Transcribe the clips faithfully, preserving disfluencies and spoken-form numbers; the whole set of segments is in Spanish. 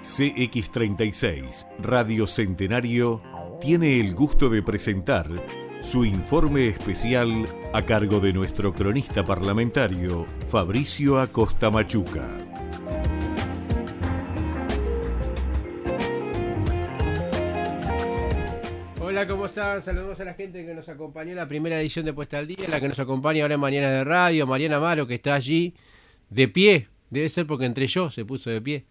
C X treinta y seis, Radio Centenario, tiene el gusto de presentar su informe especial a cargo de nuestro cronista parlamentario, Fabricio Acosta Machuca. Hola, ¿cómo están? Saludos a la gente que nos acompañó en la primera edición de Puesta al Día, la que nos acompaña ahora en Mañana de Radio, Mariana Amaro, que está allí de pie. Debe ser porque entré yo, se puso de pie.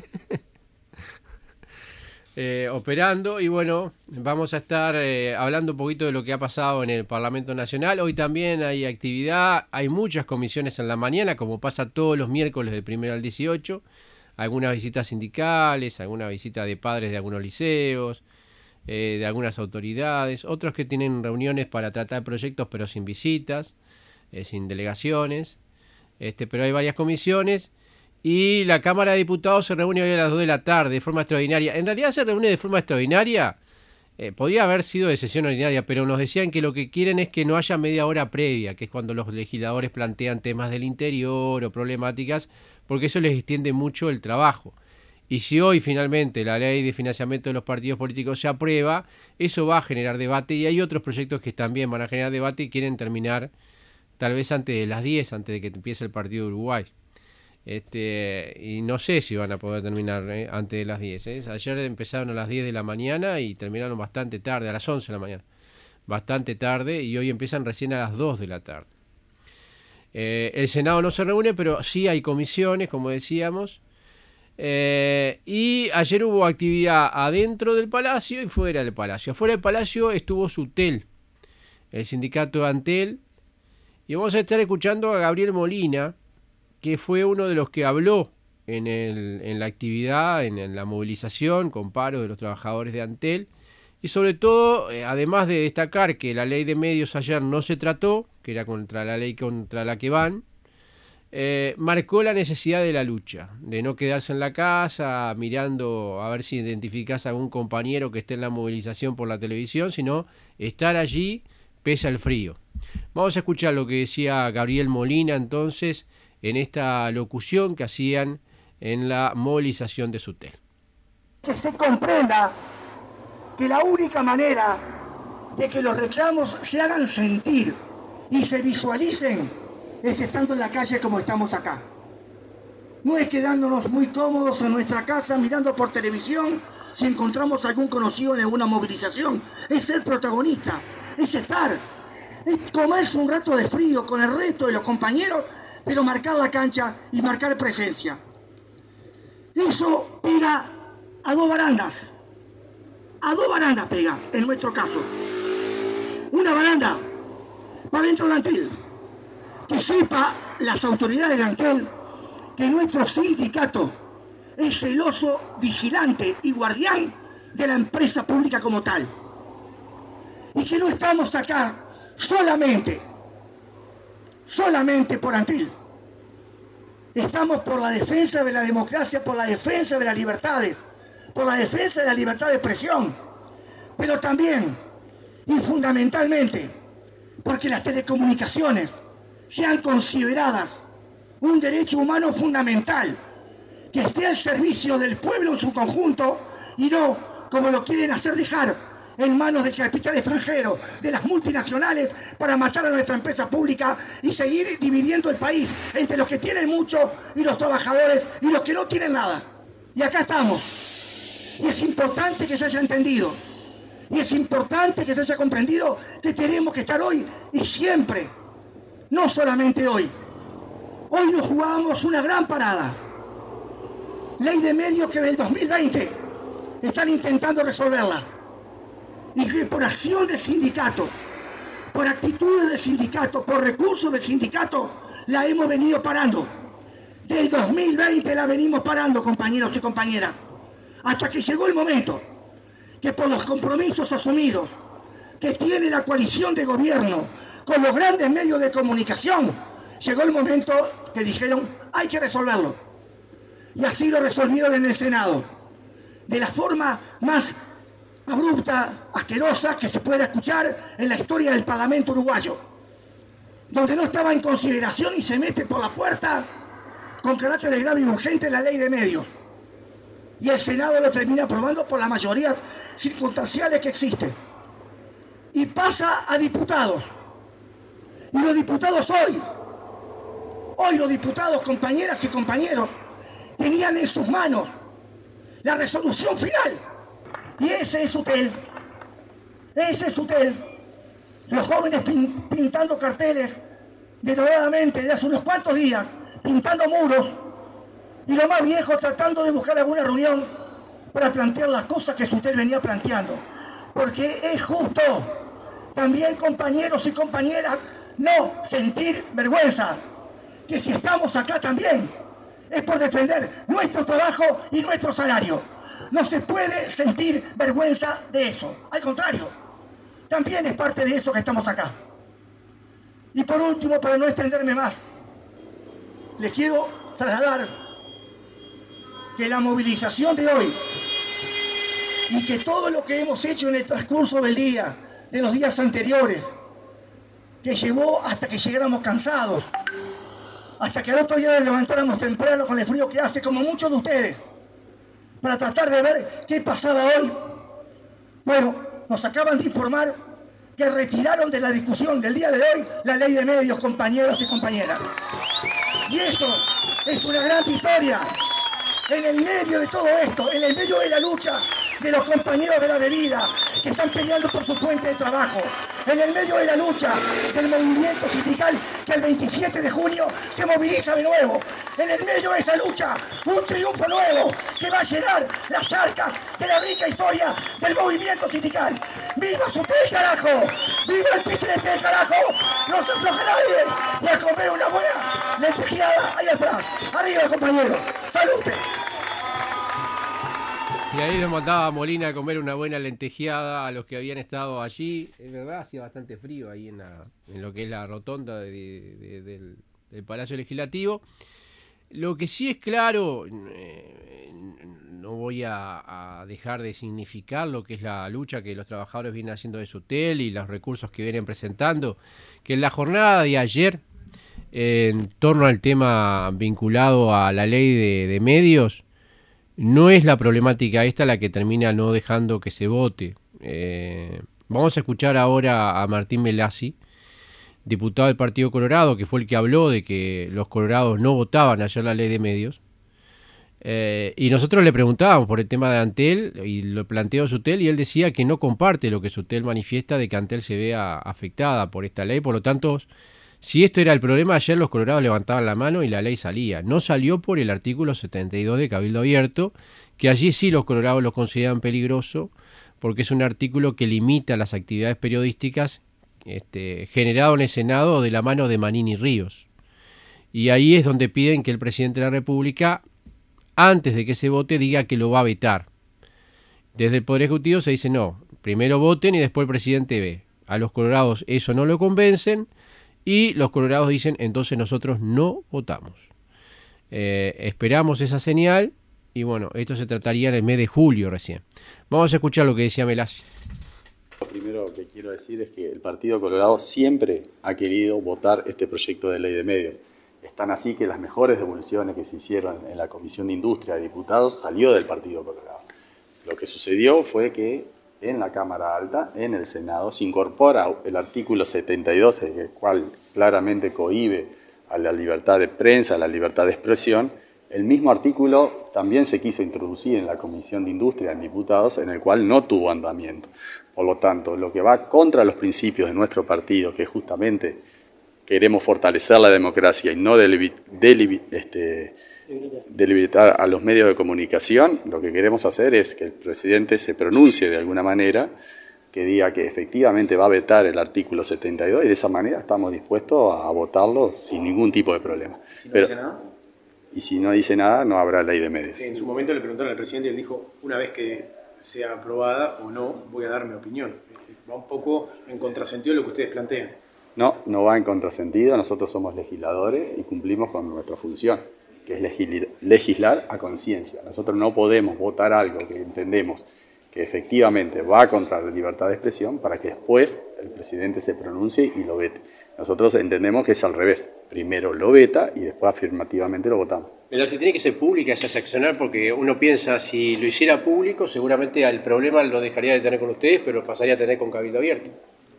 eh, operando. Y bueno, vamos a estar eh, hablando un poquito de lo que ha pasado en el Parlamento Nacional. Hoy también hay actividad, hay muchas comisiones en la mañana, como pasa todos los miércoles del primero al dieciocho. Algunas visitas sindicales, alguna visita de padres de algunos liceos, eh, de algunas autoridades. Otros que tienen reuniones para tratar proyectos pero sin visitas, eh, sin delegaciones. Este, pero hay varias comisiones. Y la Cámara de Diputados se reúne hoy a las dos de la tarde de forma extraordinaria. En realidad se reúne de forma extraordinaria. Eh, podría haber sido de sesión ordinaria, pero nos decían que lo que quieren es que no haya media hora previa, que es cuando los legisladores plantean temas del interior o problemáticas, porque eso les extiende mucho el trabajo. Y si hoy finalmente la ley de financiamiento de los partidos políticos se aprueba, eso va a generar debate y hay otros proyectos que también van a generar debate y quieren terminar tal vez antes de las diez, antes de que empiece el partido de Uruguay. Este, y no sé si van a poder terminar eh, antes de las diez. ¿eh? Ayer empezaron a las diez de la mañana y terminaron bastante tarde, a las once de la mañana. Bastante tarde, y hoy empiezan recién a las dos de la tarde. Eh, el Senado no se reúne, pero sí hay comisiones, como decíamos. Eh, y ayer hubo actividad adentro del Palacio y fuera del Palacio. Afuera del Palacio estuvo SUTEL, el sindicato de Antel. Y vamos a estar escuchando a Gabriel Molina, que fue uno de los que habló en, el, en la actividad, en, en la movilización con paro de los trabajadores de Antel. Y sobre todo, eh, además de destacar que la ley de medios ayer no se trató, que era contra la ley contra la que van, eh, marcó la necesidad de la lucha, de no quedarse en la casa mirando a ver si identificás a algún compañero que esté en la movilización por la televisión, sino estar allí pese al frío. Vamos a escuchar lo que decía Gabriel Molina entonces en esta locución que hacían en la movilización de SUTEL. Que se comprenda que la única manera de que los reclamos se hagan sentir y se visualicen es estando en la calle como estamos acá. No es quedándonos muy cómodos en nuestra casa mirando por televisión si encontramos algún conocido en alguna movilización. Es ser protagonista, es estar, es comerse un rato de frío con el resto de los compañeros, pero marcar la cancha y marcar presencia. Eso pega a dos barandas. A dos barandas pega, en nuestro caso. Una baranda para dentro de Antel. Que sepa las autoridades de Antel que nuestro sindicato es celoso, vigilante y guardián de la empresa pública como tal. Y que no estamos acá solamente solamente por Antel. Estamos por la defensa de la democracia, por la defensa de las libertades, por la defensa de la libertad de expresión, pero también y fundamentalmente porque las telecomunicaciones sean consideradas un derecho humano fundamental que esté al servicio del pueblo en su conjunto y no como lo quieren hacer dejar en manos del capital extranjero, de las multinacionales, para matar a nuestra empresa pública y seguir dividiendo el país entre los que tienen mucho y los trabajadores y los que no tienen nada. Y acá estamos. Y es importante que se haya entendido. Y es importante que se haya comprendido que tenemos que estar hoy y siempre. No solamente hoy. Hoy nos jugamos una gran parada. Ley de medios que del dos mil veinte están intentando resolverla. Y que por acción del sindicato, por actitudes del sindicato, por recursos del sindicato, la hemos venido parando. Del dos mil veinte la venimos parando, compañeros y compañeras, hasta que llegó el momento que por los compromisos asumidos que tiene la coalición de gobierno con los grandes medios de comunicación, llegó el momento que dijeron hay que resolverlo. Y así lo resolvieron en el Senado, de la forma más abrupta, asquerosa que se pueda escuchar en la historia del Parlamento uruguayo, donde no estaba en consideración y se mete por la puerta con carácter de grave y urgente la ley de medios. y el Senado lo termina aprobando por las mayorías circunstanciales que existen. Y pasa a diputados. Y los diputados hoy, hoy los diputados, compañeras y compañeros, tenían en sus manos la resolución final. Y ese es UTEL. Ese es UTEL. Los jóvenes pin, pintando carteles denodadamente de hace unos cuantos días, pintando muros, y los más viejos tratando de buscar alguna reunión para plantear las cosas que UTEL venía planteando. Porque es justo, también compañeros y compañeras, no sentir vergüenza, que si estamos acá también es por defender nuestro trabajo y nuestro salario. No se puede sentir vergüenza de eso, al contrario, también es parte de eso que estamos acá. Y por último, para no extenderme más, les quiero trasladar que la movilización de hoy y que todo lo que hemos hecho en el transcurso del día, de los días anteriores, que llevó hasta que llegáramos cansados, hasta que al otro día nos levantáramos temprano con el frío que hace, como muchos de ustedes, para tratar de ver qué pasaba hoy. Bueno, nos acaban de informar que retiraron de la discusión del día de hoy la ley de medios, compañeros y compañeras. Y eso es una gran victoria. En el medio de todo esto, en el medio de la lucha de los compañeros de la bebida que están peleando por su fuente de trabajo, en el medio de la lucha del movimiento sindical que el veintisiete de junio se moviliza de nuevo, en el medio de esa lucha, un triunfo nuevo que va a llenar las arcas de la rica historia del movimiento sindical. ¡Viva UTEL, carajo! ¡Viva el Pichinete, carajo! ¡No se afloja nadie! Y a comer una buena lentejeada ahí atrás. ¡Arriba, compañeros! ¡Salute! Y ahí nos mandaba Molina a comer una buena lentejeada a los que habían estado allí. Es verdad, hacía bastante frío ahí en, la, en lo que es la rotonda de, de, del, del Palacio Legislativo. Lo que sí es claro, eh, no voy a, a dejar de significar lo que es la lucha que los trabajadores vienen haciendo de UTEL y los recursos que vienen presentando, que en la jornada de ayer, eh, en torno al tema vinculado a la ley de, de medios, no es la problemática esta la que termina no dejando que se vote. Eh, vamos a escuchar ahora a Martín Melassi, diputado del Partido Colorado, que fue el que habló de que los colorados no votaban ayer la ley de medios. Eh, y nosotros le preguntábamos por el tema de Antel y lo planteó UTEL, y él decía que no comparte lo que UTEL manifiesta de que Antel se vea afectada por esta ley. Por lo tanto, si esto era el problema, ayer los colorados levantaban la mano y la ley salía. No salió por el artículo setenta y dos de Cabildo Abierto, que allí sí los colorados lo consideran peligroso, porque es un artículo que limita las actividades periodísticas este, generado en el Senado de la mano de Manini Ríos. Y ahí es donde piden que el presidente de la República, antes de que se vote, diga que lo va a vetar. Desde el Poder Ejecutivo se dice no, primero voten y después el presidente ve. A los colorados eso no lo convencen, y los colorados dicen, entonces nosotros no votamos. Eh, esperamos esa señal, y bueno, esto se trataría en el mes de julio recién. Vamos a escuchar lo que decía Melassi. Lo primero que quiero decir es que el Partido Colorado siempre ha querido votar este proyecto de ley de medios. Es tan así que las mejores devoluciones que se hicieron en la Comisión de Industria de Diputados salió del Partido Colorado. Lo que sucedió fue que en la Cámara Alta, en el Senado, se incorpora el artículo setenta y dos, el cual claramente cohíbe a la libertad de prensa, a la libertad de expresión. El mismo artículo también se quiso introducir en la Comisión de Industria en Diputados, en el cual no tuvo andamiento. Por lo tanto, lo que va contra los principios de nuestro partido, que justamente queremos fortalecer la democracia y no este, delimitar a los medios de comunicación, lo que queremos hacer es que el presidente se pronuncie de alguna manera, que diga que efectivamente va a vetar el artículo setenta y dos, y de esa manera estamos dispuestos a votarlo sin ningún tipo de problema. ¿Si no Pero, dice nada? Y si no dice nada, no habrá ley de medios. En su momento le preguntaron al presidente y él dijo, una vez que sea aprobada o no, voy a dar mi opinión. Va un poco en contrasentido de lo que ustedes plantean. No, no va en contrasentido. Nosotros somos legisladores y cumplimos con nuestra función, que es legislar a conciencia. Nosotros no podemos votar algo que entendemos que efectivamente va contra la libertad de expresión para que después el presidente se pronuncie y lo vete. Nosotros entendemos que es al revés. Primero lo veta y después afirmativamente lo votamos. Pero si tiene que ser pública esa seccional, porque uno piensa, si lo hiciera público, seguramente el problema lo dejaría de tener con ustedes, pero pasaría a tener con Cabildo Abierto.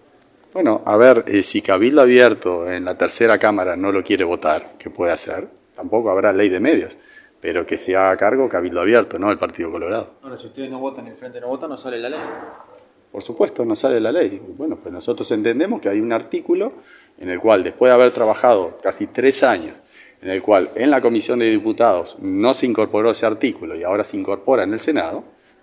Bueno, a ver, eh, si Cabildo Abierto en la tercera cámara no lo quiere votar, ¿qué puede hacer? Tampoco habrá ley de medios, pero que se haga cargo Cabildo Abierto, no el Partido Colorado. Ahora, si ustedes no votan y el Frente no vota, no sale la ley. Por supuesto, no sale la ley. Bueno, pues nosotros entendemos que hay un artículo en el cual, después de haber trabajado casi tres años, en el cual en la Comisión de Diputados no se incorporó ese artículo y ahora se incorpora en el Senado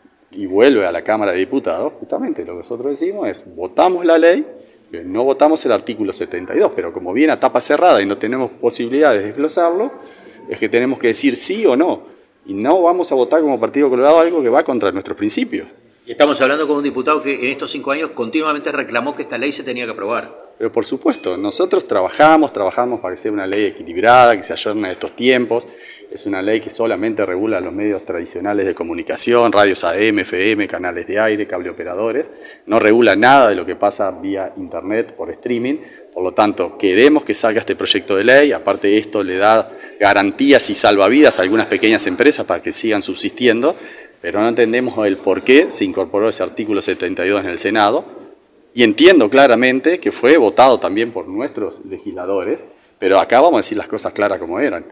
y vuelve a la Cámara de Diputados, justamente lo que nosotros decimos es, votamos la ley, no votamos el artículo setenta y dos, pero como viene a tapa cerrada y no tenemos posibilidad de desglosarlo, es que tenemos que decir sí o no, y no vamos a votar como Partido Colorado algo que va contra nuestros principios. Y estamos hablando con un diputado que en estos cinco años continuamente reclamó que esta ley se tenía que aprobar. Pero por supuesto, nosotros trabajamos, trabajamos para que sea una ley equilibrada, que se ayorne a estos tiempos. Es una ley que solamente regula los medios tradicionales de comunicación, radios A M, F M, canales de aire, cable operadores. No regula nada de lo que pasa vía internet, por streaming. Por lo tanto, queremos que salga este proyecto de ley. Aparte, esto le da garantías y salvavidas a algunas pequeñas empresas para que sigan subsistiendo. Pero no entendemos el por qué se incorporó ese artículo setenta y dos en el Senado. Y entiendo claramente que fue votado también por nuestros legisladores, pero acá vamos a decir las cosas claras como eran.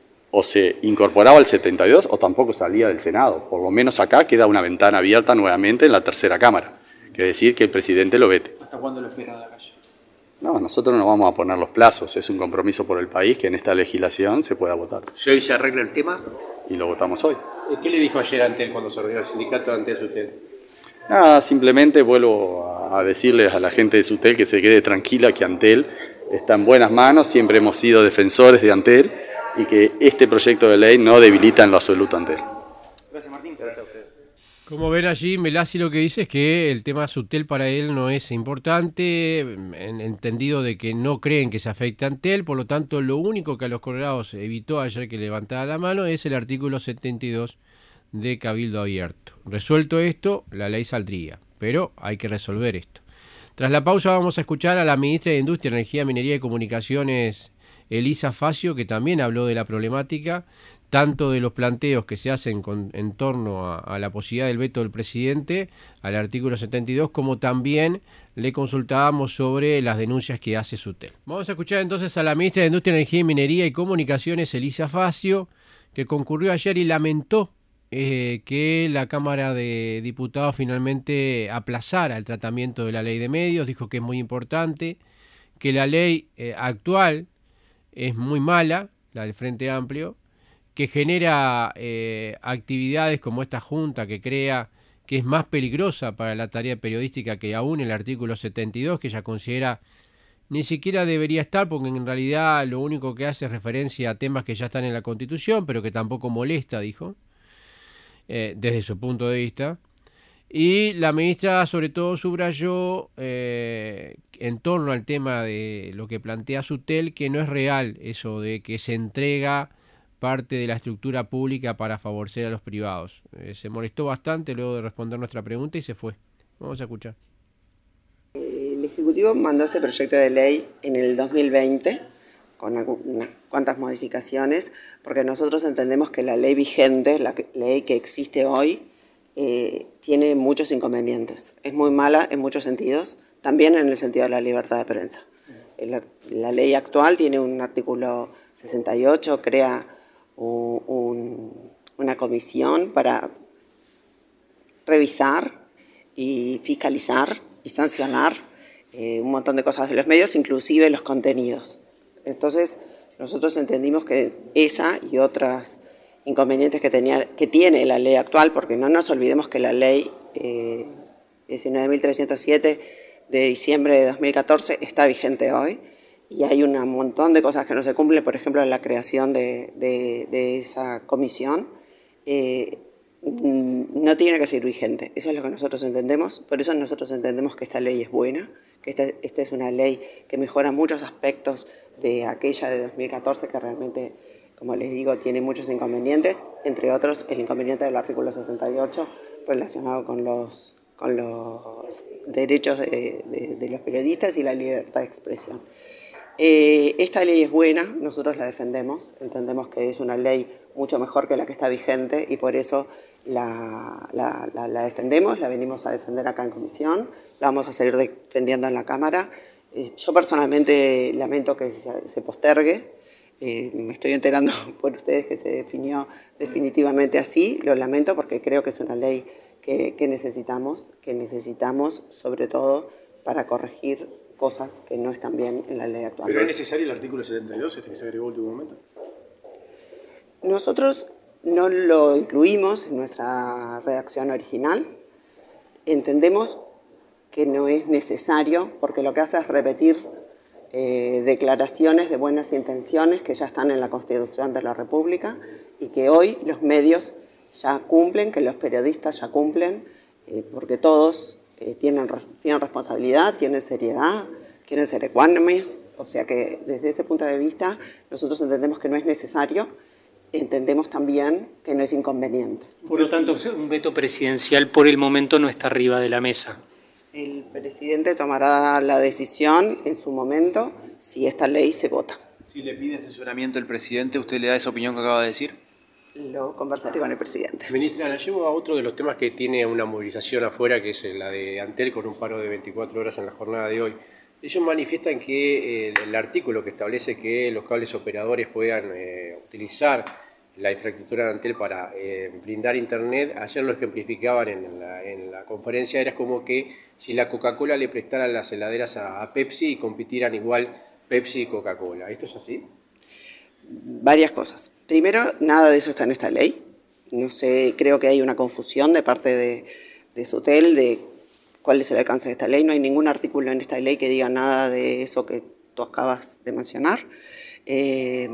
O se incorporaba el setenta y dos o tampoco salía del Senado. Por lo menos acá queda una ventana abierta nuevamente en la tercera Cámara. Quiere decir que el presidente lo vete. ¿Hasta cuándo lo espera en la calle? No, nosotros no vamos a poner los plazos. Es un compromiso por el país que en esta legislación se pueda votar. Si hoy se arregla el tema... Y lo votamos hoy. ¿Qué le dijo ayer Antel cuando se reunió el sindicato Antel Sutel? Nada, simplemente vuelvo a decirles a la gente de Sutel que se quede tranquila, que Antel está en buenas manos, siempre hemos sido defensores de Antel y que este proyecto de ley no debilita en lo absoluto a Antel. Gracias, Martín. Gracias a ustedes. Como ven allí, Melasi lo que dice es que el tema Sutel para él no es importante, en entendido de que no creen que se afecte a Antel, por lo tanto lo único que a los colorados evitó ayer que levantara la mano es el artículo setenta y dos de Cabildo Abierto. Resuelto esto, la ley saldría, pero hay que resolver esto. Tras la pausa vamos a escuchar a la ministra de Industria, Energía, Minería y Comunicaciones, Elisa Facio, que también habló de la problemática, tanto de los planteos que se hacen con, en torno a, a la posibilidad del veto del presidente al artículo setenta y dos, como también le consultábamos sobre las denuncias que hace Sutel. Vamos a escuchar entonces a la ministra de Industria, Energía, Minería y Comunicaciones, Elisa Facio, que concurrió ayer y lamentó eh, que la Cámara de Diputados finalmente aplazara el tratamiento de la ley de medios. Dijo que es muy importante, que la ley eh, actual es muy mala, la del Frente Amplio, que genera eh, actividades como esta junta que crea, que es más peligrosa para la tarea periodística que aún el artículo setenta y dos, que ella considera ni siquiera debería estar, porque en realidad lo único que hace es referencia a temas que ya están en la Constitución, pero que tampoco molesta, dijo, eh, desde su punto de vista. Y la ministra sobre todo subrayó eh, en torno al tema de lo que plantea Sutel, que no es real eso de que se entrega parte de la estructura pública para favorecer a los privados. Eh, se molestó bastante luego de responder nuestra pregunta y se fue. Vamos a escuchar. El Ejecutivo mandó este proyecto de ley en el dos mil veinte con unas cuantas modificaciones, porque nosotros entendemos que la ley vigente, la ley que existe hoy, eh, tiene muchos inconvenientes. Es muy mala en muchos sentidos, también en el sentido de la libertad de prensa. El, la ley actual tiene un artículo sesenta y ocho, crea un, un, una comisión para revisar y fiscalizar y sancionar eh, un montón de cosas de los medios, inclusive los contenidos. Entonces, nosotros entendimos que esa y otras inconvenientes que, tenía, que tiene la ley actual, porque no nos olvidemos que la ley eh, diecinueve mil trescientos siete de diciembre de dos mil catorce está vigente hoy, y hay un montón de cosas que no se cumplen, por ejemplo, la creación de, de, de esa comisión, eh, no tiene que ser vigente. Eso es lo que nosotros entendemos, por eso nosotros entendemos que esta ley es buena, que esta, esta es una ley que mejora muchos aspectos de aquella de dos mil catorce, que realmente, como les digo, tiene muchos inconvenientes, entre otros el inconveniente del artículo sesenta y ocho relacionado con los, con los derechos de, de, de los periodistas y la libertad de expresión. Eh, esta ley es buena, nosotros la defendemos, entendemos que es una ley mucho mejor que la que está vigente y por eso la, la, la, la defendemos, la venimos a defender acá en comisión, la vamos a seguir defendiendo en la Cámara. Eh, yo personalmente lamento que se, se postergue, eh, me estoy enterando por ustedes que se definió definitivamente así, lo lamento porque creo que es una ley que, que necesitamos, que necesitamos sobre todo para corregir cosas que no están bien en la ley actual. ¿Pero es necesario el artículo setenta y dos, este que se agregó en último momento? Nosotros no lo incluimos en nuestra redacción original. Entendemos que no es necesario porque lo que hace es repetir eh, declaraciones de buenas intenciones que ya están en la Constitución de la República y que hoy los medios ya cumplen, que los periodistas ya cumplen, eh, porque todos eh, tienen, tienen responsabilidad, tienen seriedad, quieren ser ecuánimes, o sea que desde ese punto de vista nosotros entendemos que no es necesario, entendemos también que no es inconveniente. Por lo tanto, un veto presidencial por el momento no está arriba de la mesa. El presidente tomará la decisión en su momento si esta ley se vota. Si le pide asesoramiento el presidente, ¿usted le da esa opinión que acaba de decir? Lo conversaré con el presidente. Ministra, la llevo a otro de los temas que tiene una movilización afuera, que es la de Antel, con un paro de veinticuatro horas en la jornada de hoy. Ellos manifiestan que el, el artículo que establece que los cables operadores puedan eh, utilizar la infraestructura de Antel para eh, brindar internet, ayer lo ejemplificaban en la, en la conferencia, era como que si la Coca-Cola le prestara las heladeras a, a Pepsi y compitieran igual Pepsi y Coca-Cola. ¿Esto es así? Varias cosas. Primero, nada de eso está en esta ley. No sé, creo que hay una confusión de parte de, de Sutel de cuál es el alcance de esta ley. No hay ningún artículo en esta ley que diga nada de eso que tú acabas de mencionar. Eh,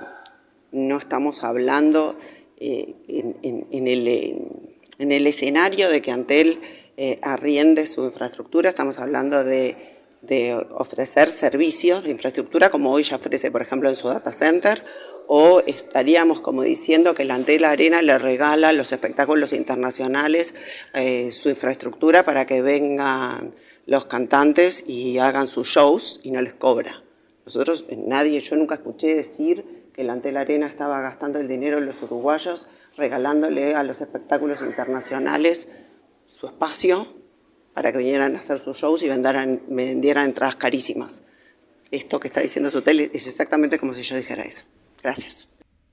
no estamos hablando eh, en, en, en, el, en, en el escenario de que Antel eh, arriende su infraestructura, estamos hablando de, de ofrecer servicios de infraestructura como hoy ya ofrece, por ejemplo, en su data center, o estaríamos como diciendo que la Antel Arena le regala a los espectáculos internacionales eh, su infraestructura para que vengan los cantantes y hagan sus shows y no les cobra. Nosotros, nadie, yo nunca escuché decir que la Antel Arena estaba gastando el dinero de los uruguayos regalándole a los espectáculos internacionales su espacio para que vinieran a hacer sus shows y vendieran, vendieran entradas carísimas. Esto que está diciendo Sutel es exactamente como si yo dijera eso. Gracias.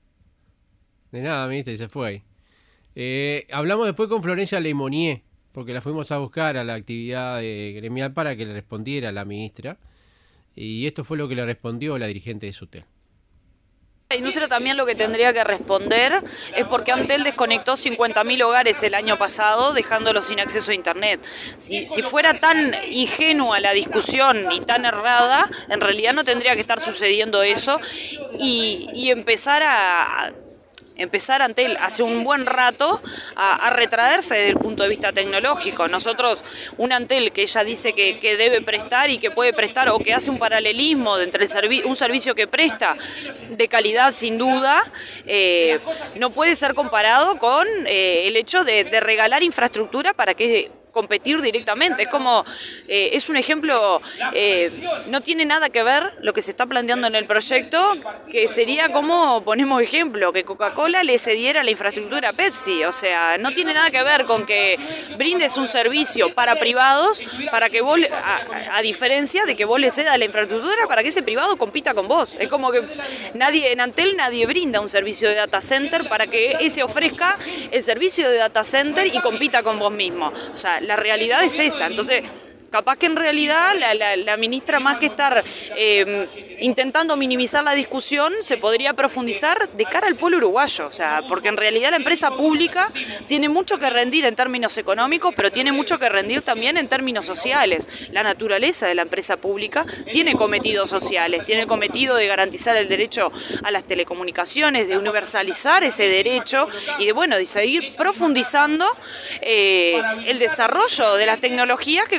De nada, ministra, y se fue ahí. Eh, hablamos después con Florencia Lemonnier, porque la fuimos a buscar a la actividad de gremial para que le respondiera a la ministra. Y esto fue lo que le respondió la dirigente de Sutel. La industria también lo que tendría que responder es porque Antel desconectó cincuenta mil hogares el año pasado, dejándolos sin acceso a internet. Si, si fuera tan ingenua la discusión y tan errada, en realidad no tendría que estar sucediendo eso y, y empezar a... empezar Antel hace un buen rato a, a retraerse desde el punto de vista tecnológico. Nosotros, un Antel que ella dice que, que debe prestar y que puede prestar o que hace un paralelismo entre el servi un servicio que presta de calidad sin duda, eh, no puede ser comparado con eh, el hecho de, de regalar infraestructura para que competir directamente. Es como, eh, es un ejemplo, eh, no tiene nada que ver lo que se está planteando en el proyecto, que sería como, ponemos ejemplo, que Coca-Cola le cediera la infraestructura a Pepsi. O sea, no tiene nada que ver con que brindes un servicio para privados, para que vos, a, a diferencia de que vos le cedas la infraestructura para que ese privado compita con vos. Es como que nadie, en Antel nadie brinda un servicio de data center para que ese ofrezca el servicio de data center y compita con vos mismo. O sea, la realidad es esa. Entonces, capaz que en realidad la, la, la ministra, más que estar eh, intentando minimizar la discusión, se podría profundizar de cara al pueblo uruguayo. O sea, porque en realidad la empresa pública tiene mucho que rendir en términos económicos, pero tiene mucho que rendir también en términos sociales. La naturaleza de la empresa pública tiene cometidos sociales, tiene cometido de garantizar el derecho a las telecomunicaciones, de universalizar ese derecho y de, bueno, de seguir profundizando eh, el desarrollo de las tecnologías que, como sabemos,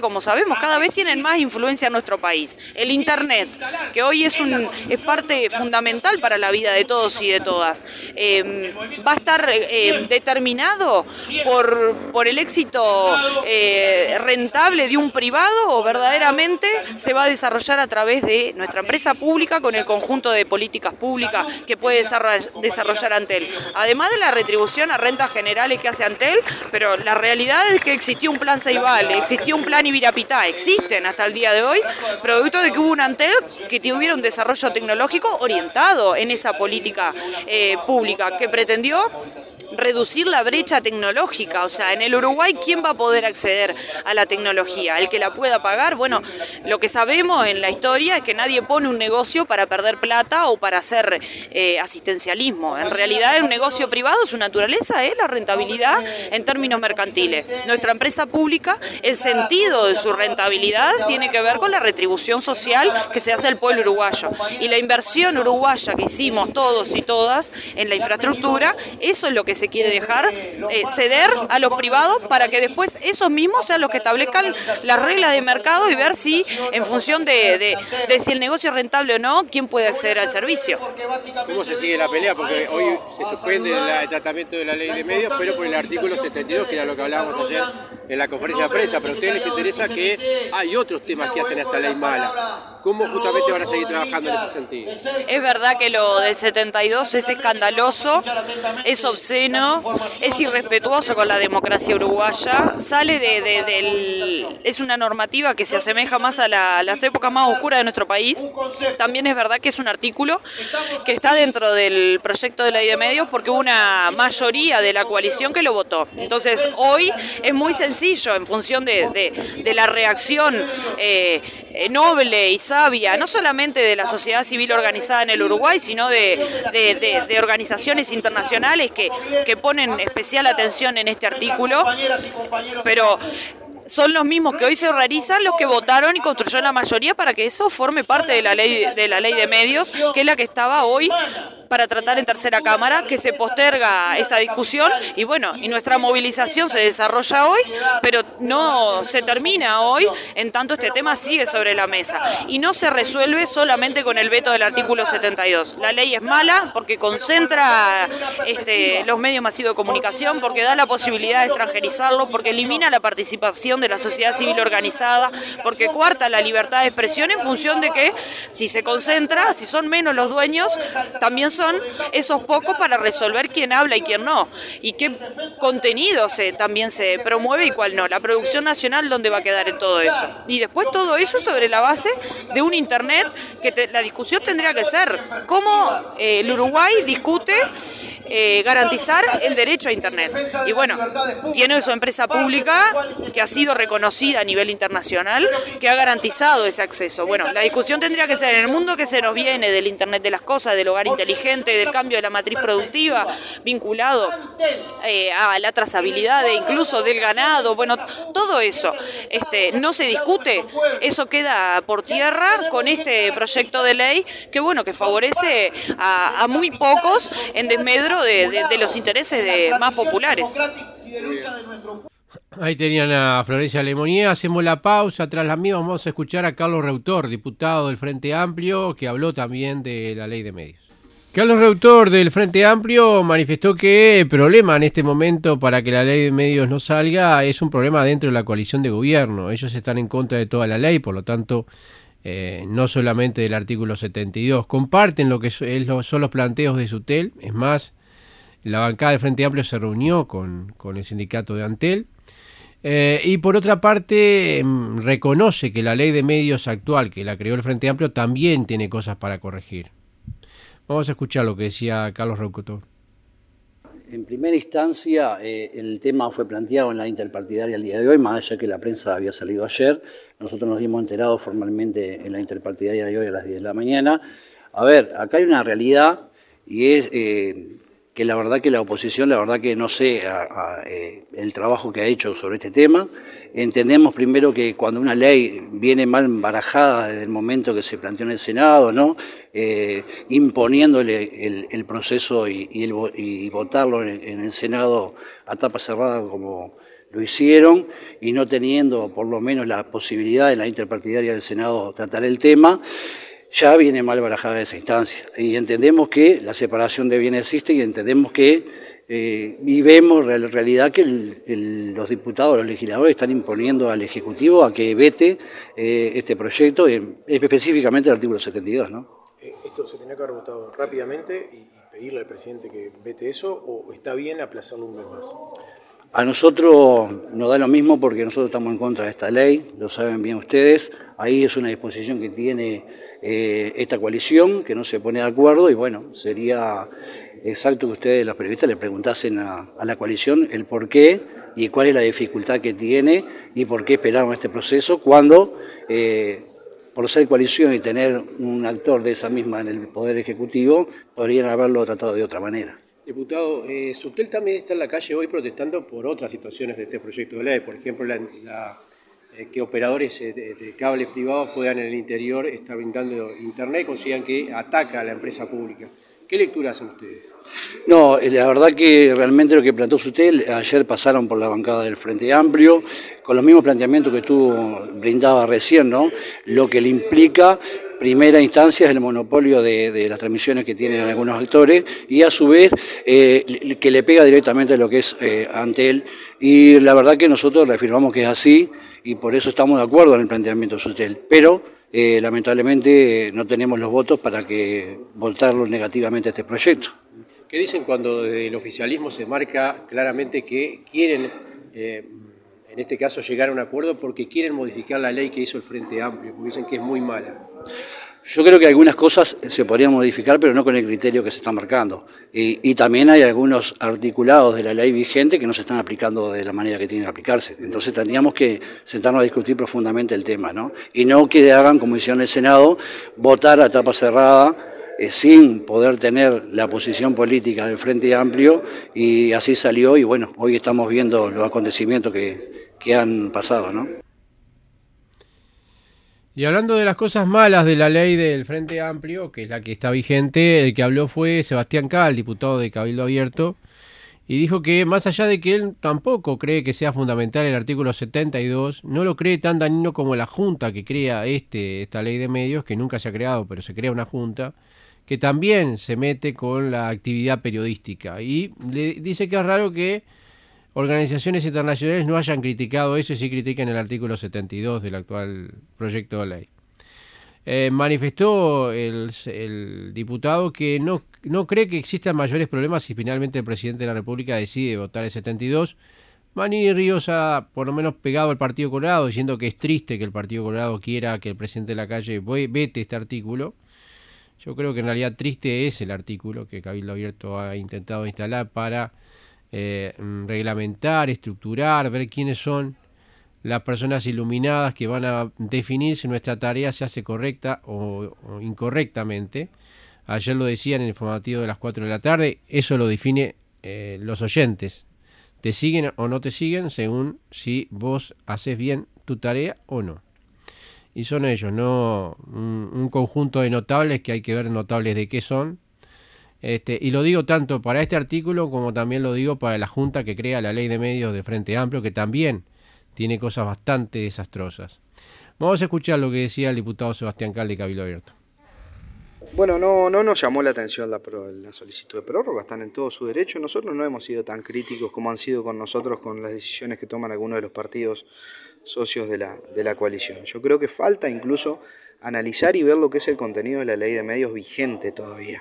sabemos, cada vez tienen más influencia en nuestro país. El Internet, que hoy es, un, es parte fundamental para la vida de todos y de todas, eh, va a estar eh, determinado por, por el éxito eh, rentable de un privado o verdaderamente se va a desarrollar a través de nuestra empresa pública con el conjunto de políticas públicas que puede desarrollar Antel. Además de la retribución a rentas generales que hace Antel, pero la realidad es que existió un plan Ceibal, existió un plan Ibirapitá, existen hasta el día de hoy, producto de que hubo un Antel que tuviera un desarrollo tecnológico orientado en esa política eh, pública, que pretendió reducir la brecha tecnológica. O sea, en el Uruguay, ¿quién va a poder acceder a la tecnología? ¿El que la pueda pagar? Bueno, lo que sabemos en la historia es que nadie pone un negocio para perder plata o para hacer eh, asistencialismo. En realidad, un negocio privado, su naturaleza es la rentabilidad en términos mercantiles. Nuestra empresa pública, el sentido de su rentabilidad tiene que ver con la retribución social que se hace al pueblo uruguayo. Y la inversión uruguaya que hicimos todos y todas en la infraestructura, eso es lo que se quiere dejar eh, ceder a los privados para que después esos mismos sean los que establezcan las reglas de mercado y ver si, en función de, de, de si el negocio es rentable o no, quién puede acceder al servicio. ¿Cómo se sigue la pelea? Porque hoy se suspende la, el tratamiento de la ley de medios, pero por el artículo setenta y dos, que era lo que hablábamos ayer en la conferencia de prensa, pero a ustedes les interesa que hay otros temas que hacen esta ley mala. ¿Cómo justamente van a seguir trabajando en ese sentido? Es verdad que lo del setenta y dos es escandaloso, es obsceno, es irrespetuoso con la democracia uruguaya, sale de, de, del... es una normativa que se asemeja más a la, las épocas más oscuras de nuestro país. También es verdad que es un artículo que está dentro del proyecto de ley de medios porque hubo una mayoría de la coalición que lo votó. Entonces hoy es muy sencillo, en función de, de, de la reacción eh, noble y sabia, no solamente de la sociedad civil organizada en el Uruguay, sino de, de, de, de organizaciones internacionales que, que ponen especial atención en este artículo, pero son los mismos que hoy se horrorizan los que votaron y construyeron la mayoría para que eso forme parte de la ley de la ley de medios, que es la que estaba hoy para tratar en tercera cámara, que se posterga esa discusión y bueno, y nuestra movilización se desarrolla hoy, pero no se termina hoy, en tanto este tema sigue sobre la mesa y no se resuelve solamente con el veto del artículo setenta y dos. La ley es mala porque concentra este, los medios masivos de comunicación, porque da la posibilidad de extranjerizarlo, porque elimina la participación de la sociedad civil organizada, porque coarta la libertad de expresión en función de que si se concentra, si son menos los dueños, también son esos pocos para resolver quién habla y quién no, y qué contenido se, también se promueve y cuál no. La producción nacional, ¿dónde va a quedar en todo eso? Y después todo eso sobre la base de un Internet que te, la discusión tendría que ser cómo eh, el Uruguay discute Eh, garantizar el derecho a Internet. Y bueno, tiene su empresa pública que ha sido reconocida a nivel internacional, que ha garantizado ese acceso. Bueno, la discusión tendría que ser en el mundo que se nos viene del Internet de las cosas, del hogar inteligente, del cambio de la matriz productiva, vinculado eh, a la trazabilidad de, incluso del ganado. Bueno, todo eso este, no se discute, eso queda por tierra con este proyecto de ley que bueno, que favorece a, a muy pocos en desmedro De, de, de los intereses de más populares. Ahí tenían a Florencia Lemonnier. Hacemos la pausa. Tras la misma vamos a escuchar a Carlos Reutor, diputado del Frente Amplio, que habló también de la ley de medios. Carlos Reutor del Frente Amplio manifestó que el problema en este momento para que la ley de medios no salga es un problema dentro de la coalición de gobierno. Ellos están en contra de toda la ley, por lo tanto Eh, no solamente del artículo setenta y dos. Comparten lo que son los planteos de Sutel. Es más, la bancada del Frente Amplio se reunió con, con el sindicato de Antel. Eh, y por otra parte, eh, reconoce que la ley de medios actual, que la creó el Frente Amplio, también tiene cosas para corregir. Vamos a escuchar lo que decía Carlos Reutor. En primera instancia, eh, el tema fue planteado en la interpartidaria el día de hoy, más allá que la prensa había salido ayer. Nosotros nos dimos enterados formalmente en la interpartidaria de hoy a las diez de la mañana. A ver, acá hay una realidad y es eh, que la verdad que la oposición, la verdad que no sé a, a, eh, el trabajo que ha hecho sobre este tema. Entendemos primero que cuando una ley viene mal barajada desde el momento que se planteó en el Senado, ¿no? Eh, imponiéndole el, el proceso y, y, el, y votarlo en, en el Senado a tapa cerrada como lo hicieron y no teniendo por lo menos la posibilidad en la interpartidaria del Senado tratar el tema, ya viene mal barajada esa instancia. Y entendemos que la separación de bienes existe y entendemos que eh, y vemos en realidad que el, el, los diputados, los legisladores están imponiendo al Ejecutivo a que vete eh, este proyecto, eh, específicamente el artículo setenta y dos, ¿no? ¿Esto se tenía que haber votado rápidamente y pedirle al presidente que vete eso o está bien aplazarlo un mes más? A nosotros nos da lo mismo porque nosotros estamos en contra de esta ley, lo saben bien ustedes. Ahí es una disposición que tiene eh, esta coalición, que no se pone de acuerdo y bueno, sería exacto que ustedes, los periodistas, le preguntasen a, a la coalición el por qué y cuál es la dificultad que tiene y por qué esperaron este proceso cuando, eh, por ser coalición y tener un actor de esa misma en el Poder Ejecutivo, podrían haberlo tratado de otra manera. Diputado, eh, Sutel también está en la calle hoy protestando por otras situaciones de este proyecto de ley, por ejemplo, la, la, eh, que operadores eh, de, de cables privados puedan en el interior estar brindando internet y consideran que ataca a la empresa pública. ¿Qué lectura hacen ustedes? No, la verdad que realmente lo que planteó Sutel, ayer pasaron por la bancada del Frente Amplio, con los mismos planteamientos que tú brindabas recién, ¿no? Lo que le implica, primera instancia, es el monopolio de, de las transmisiones que tienen algunos actores y a su vez eh, que le pega directamente a lo que es eh, Antel. Y la verdad que nosotros reafirmamos que es así y por eso estamos de acuerdo en el planteamiento de Sutel. Pero Eh, lamentablemente eh, no tenemos los votos para que votarlo negativamente a este proyecto. ¿Qué dicen cuando desde el oficialismo se marca claramente que quieren, eh, en este caso, llegar a un acuerdo porque quieren modificar la ley que hizo el Frente Amplio, porque dicen que es muy mala? Yo creo que algunas cosas se podrían modificar, pero no con el criterio que se está marcando. Y, y también hay algunos articulados de la ley vigente que no se están aplicando de la manera que tienen que aplicarse. Entonces tendríamos que sentarnos a discutir profundamente el tema, ¿no? Y no que hagan, como hicieron en el Senado, votar a tapa cerrada, eh, sin poder tener la posición política del Frente Amplio, y así salió, y bueno, hoy estamos viendo los acontecimientos que, que han pasado, ¿no? Y hablando de las cosas malas de la ley del Frente Amplio, que es la que está vigente, el que habló fue Sebastián Cal, diputado de Cabildo Abierto, y dijo que más allá de que él tampoco cree que sea fundamental el artículo setenta y dos, no lo cree tan dañino como la Junta que crea este esta ley de medios, que nunca se ha creado, pero se crea una Junta, que también se mete con la actividad periodística. Y le dice que es raro que organizaciones internacionales no hayan criticado eso y sí critican el artículo setenta y dos del actual proyecto de ley. Eh, manifestó el, el diputado que no, no cree que existan mayores problemas si finalmente el presidente de la República decide votar el setenta y dos. Manini Ríos ha por lo menos pegado al Partido Colorado diciendo que es triste que el Partido Colorado quiera que el presidente de la calle vete este artículo. Yo creo que en realidad triste es el artículo que Cabildo Abierto ha intentado instalar para Eh, reglamentar, estructurar, ver quiénes son las personas iluminadas que van a definir si nuestra tarea se hace correcta o, o incorrectamente. Ayer lo decían en el informativo de las cuatro de la tarde, eso lo define eh, los oyentes. Te siguen o no te siguen según si vos haces bien tu tarea o no. Y son ellos, no un, un conjunto de notables que hay que ver notables de qué son. Este, y lo digo tanto para este artículo como también lo digo para la Junta que crea la ley de medios de Frente Amplio, que también tiene cosas bastante desastrosas. Vamos a escuchar lo que decía el diputado Sebastián Cal de Cabildo Abierto. Bueno, no, no nos llamó la atención la, la solicitud de prórroga, están en todo su derecho. Nosotros no hemos sido tan críticos como han sido con nosotros con las decisiones que toman algunos de los partidos socios de la, de la coalición. Yo creo que falta incluso analizar y ver lo que es el contenido de la ley de medios vigente todavía.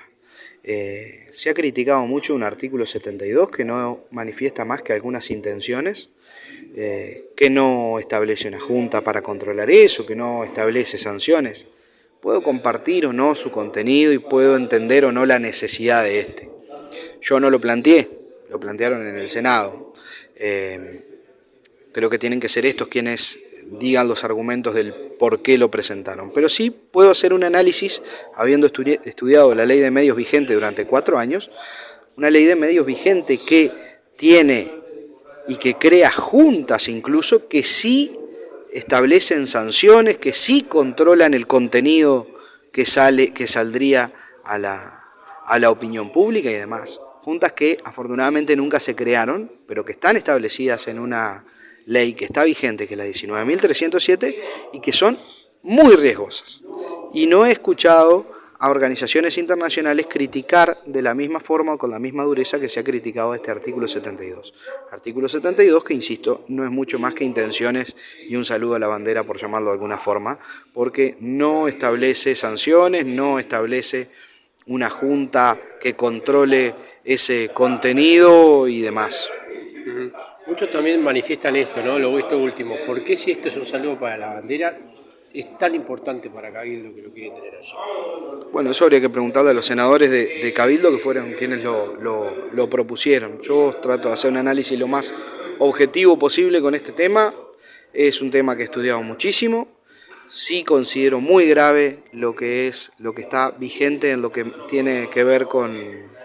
Eh, se ha criticado mucho un artículo setenta y dos que no manifiesta más que algunas intenciones, eh, que no establece una junta para controlar eso, que no establece sanciones. Puedo compartir o no su contenido y puedo entender o no la necesidad de este. Yo no lo planteé, lo plantearon en el Senado. Eh, creo que tienen que ser estos quienes digan los argumentos del por qué lo presentaron. Pero sí puedo hacer un análisis, habiendo estudi- estudiado la ley de medios vigente durante cuatro años, una ley de medios vigente que tiene y que crea juntas incluso que sí establecen sanciones, que sí controlan el contenido que sale, que saldría a la, a la opinión pública y demás. Juntas que afortunadamente nunca se crearon, pero que están establecidas en una ley que está vigente, que es la diecinueve mil trescientos siete, y que son muy riesgosas. Y no he escuchado a organizaciones internacionales criticar de la misma forma o con la misma dureza que se ha criticado este artículo setenta y dos. Artículo setenta y dos que, insisto, no es mucho más que intenciones y un saludo a la bandera, por llamarlo de alguna forma, porque no establece sanciones, no establece una junta que controle ese contenido y demás. Muchos también manifiestan esto, ¿no? Lo visto último. ¿Por qué si esto es un saludo para la bandera, es tan importante para Cabildo que lo quiere tener allí? Bueno, eso habría que preguntarle a los senadores de, de Cabildo, que fueron quienes lo, lo, lo propusieron. Yo trato de hacer un análisis lo más objetivo posible con este tema. Es un tema que he estudiado muchísimo. Sí considero muy grave lo que es, lo que está vigente en lo que tiene que ver con,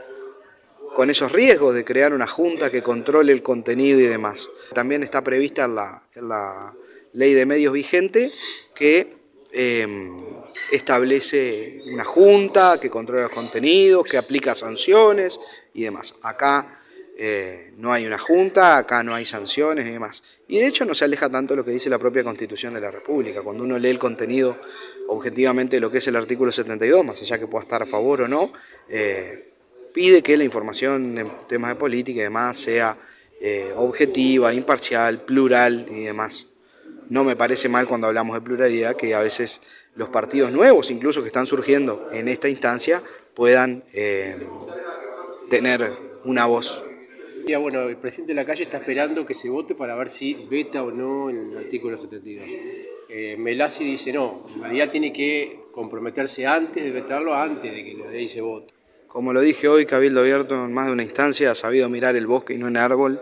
con esos riesgos de crear una junta que controle el contenido y demás. También está prevista en la, en la ley de medios vigente que eh, establece una junta que controla los contenidos, que aplica sanciones y demás. Acá eh, no hay una junta, acá no hay sanciones y demás. Y de hecho no se aleja tanto de lo que dice la propia Constitución de la República. Cuando uno lee el contenido objetivamente de lo que es el artículo setenta y dos, más allá que pueda estar a favor o no, eh, pide que la información en temas de política y demás sea eh, objetiva, imparcial, plural y demás. No me parece mal cuando hablamos de pluralidad que a veces los partidos nuevos, incluso que están surgiendo en esta instancia, puedan eh, tener una voz. Ya, bueno, el presidente de la calle está esperando que se vote para ver si veta o no el artículo setenta y dos. Eh, Melassi dice no, en realidad tiene que comprometerse antes de vetarlo, antes de que la ley se vote. Como lo dije hoy, Cabildo Abierto en más de una instancia ha sabido mirar el bosque y no el árbol,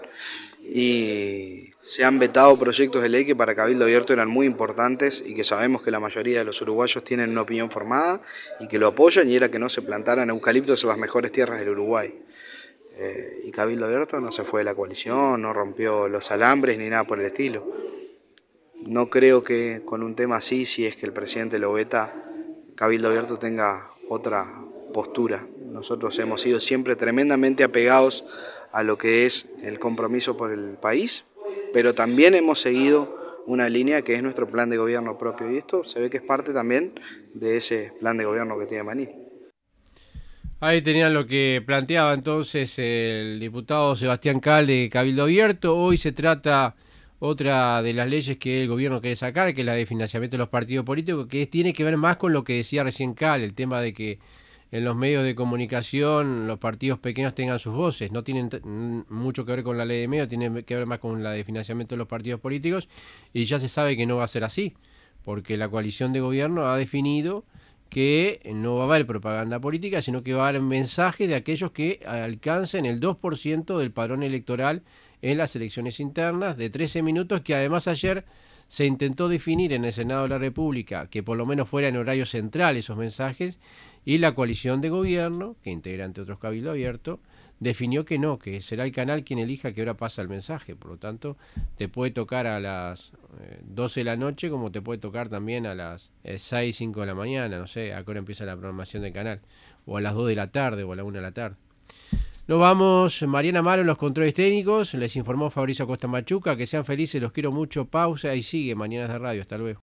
y se han vetado proyectos de ley que para Cabildo Abierto eran muy importantes y que sabemos que la mayoría de los uruguayos tienen una opinión formada y que lo apoyan, y era que no se plantaran eucaliptos en las mejores tierras del Uruguay. Eh, y Cabildo Abierto no se fue de la coalición, no rompió los alambres ni nada por el estilo. No creo que con un tema así, si es que el presidente lo veta, Cabildo Abierto tenga otra postura. Nosotros hemos sido siempre tremendamente apegados a lo que es el compromiso por el país, pero también hemos seguido una línea que es nuestro plan de gobierno propio, y esto se ve que es parte también de ese plan de gobierno que tiene Maní. Ahí tenían lo que planteaba entonces el diputado Sebastián Cal de Cabildo Abierto. Hoy se trata otra de las leyes que el gobierno quiere sacar, que es la de financiamiento de los partidos políticos, que tiene que ver más con lo que decía recién Cal, el tema de que en los medios de comunicación los partidos pequeños tengan sus voces. No tienen mucho que ver con la ley de medios, tiene que ver más con la de financiamiento de los partidos políticos, y ya se sabe que no va a ser así, porque la coalición de gobierno ha definido que no va a haber propaganda política, sino que va a haber mensajes de aquellos que alcancen el dos por ciento del padrón electoral en las elecciones internas, de trece minutos, que además ayer se intentó definir en el Senado de la República que por lo menos fuera en horario central esos mensajes, y la coalición de gobierno, que integra entre otros Cabildo Abierto, definió que no, que será el canal quien elija qué hora pasa el mensaje. Por lo tanto, te puede tocar a las doce de la noche, como te puede tocar también a las seis, cinco de la mañana, no sé a qué hora empieza la programación del canal, o a las dos de la tarde o a la una de la tarde. Nos vamos, Mariana Amaro en los controles técnicos, les informó Fabricio Acosta Machuca. Que sean felices, los quiero mucho. Pausa y sigue Mañanas de Radio. Hasta luego.